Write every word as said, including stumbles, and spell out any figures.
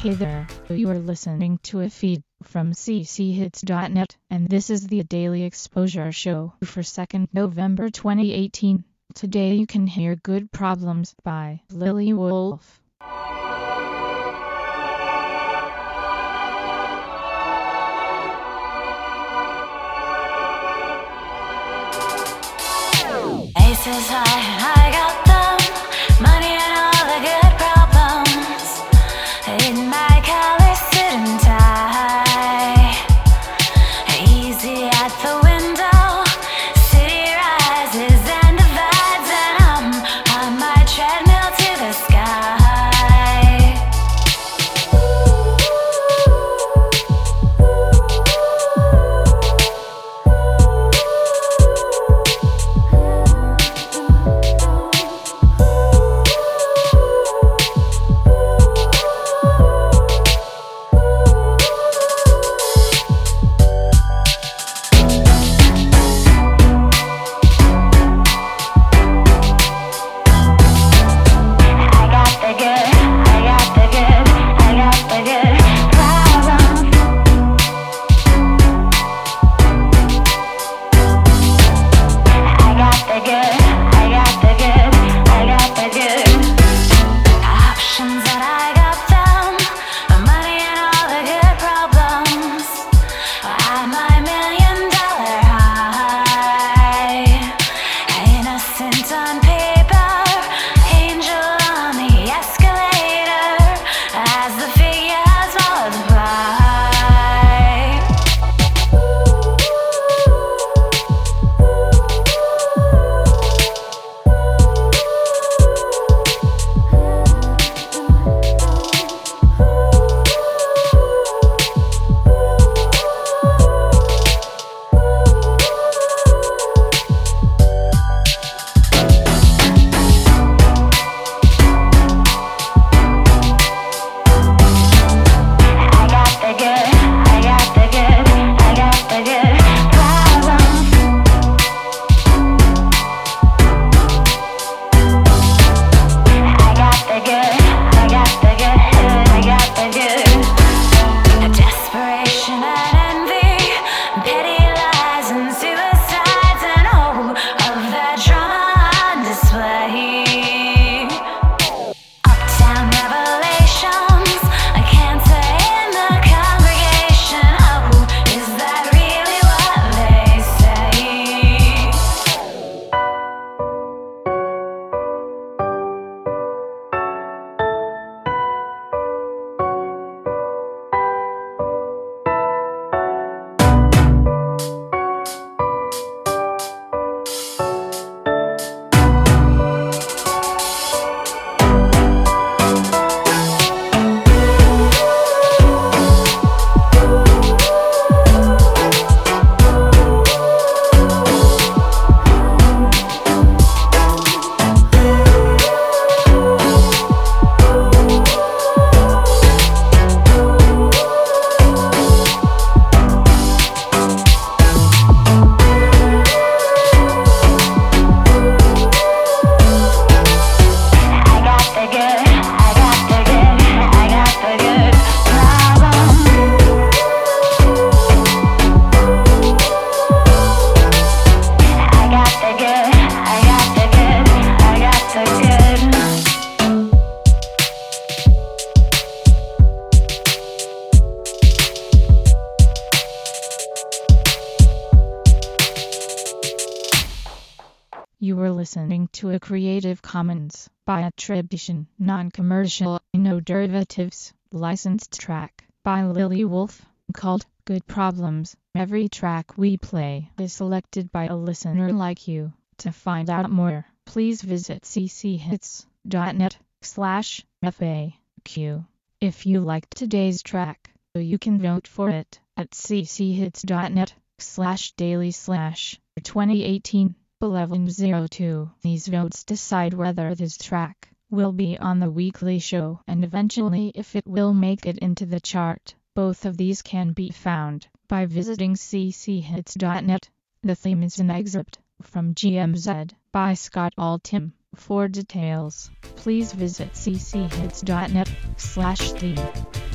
Hey there, you are listening to a feed from c c hits dot net, and this is the Daily Exposure Show for second November twenty eighteen. Today you can hear Good Problems by Lily Wolf. Aces high, I got them, money and all the good problems. In my collar, suit and tie, easy at the window. City rises and divides, and I'm on my treadmill to the sky. You were listening to a Creative Commons by attribution, non-commercial, no derivatives, licensed track by Lily Wolf, called Good Problems. Every track we play is selected by a listener like you. To find out more, please visit c c hits dot net slash F A Q. If you liked today's track, you can vote for it at c c hits dot net slash daily slash twenty eighteen. eleven oh two. These votes decide whether this track will be on the weekly show and eventually if it will make it into the chart. Both of these can be found by visiting c c hits dot net. The theme is an excerpt from G M Z by Scott Altham. For details, please visit c c hits dot net slash theme.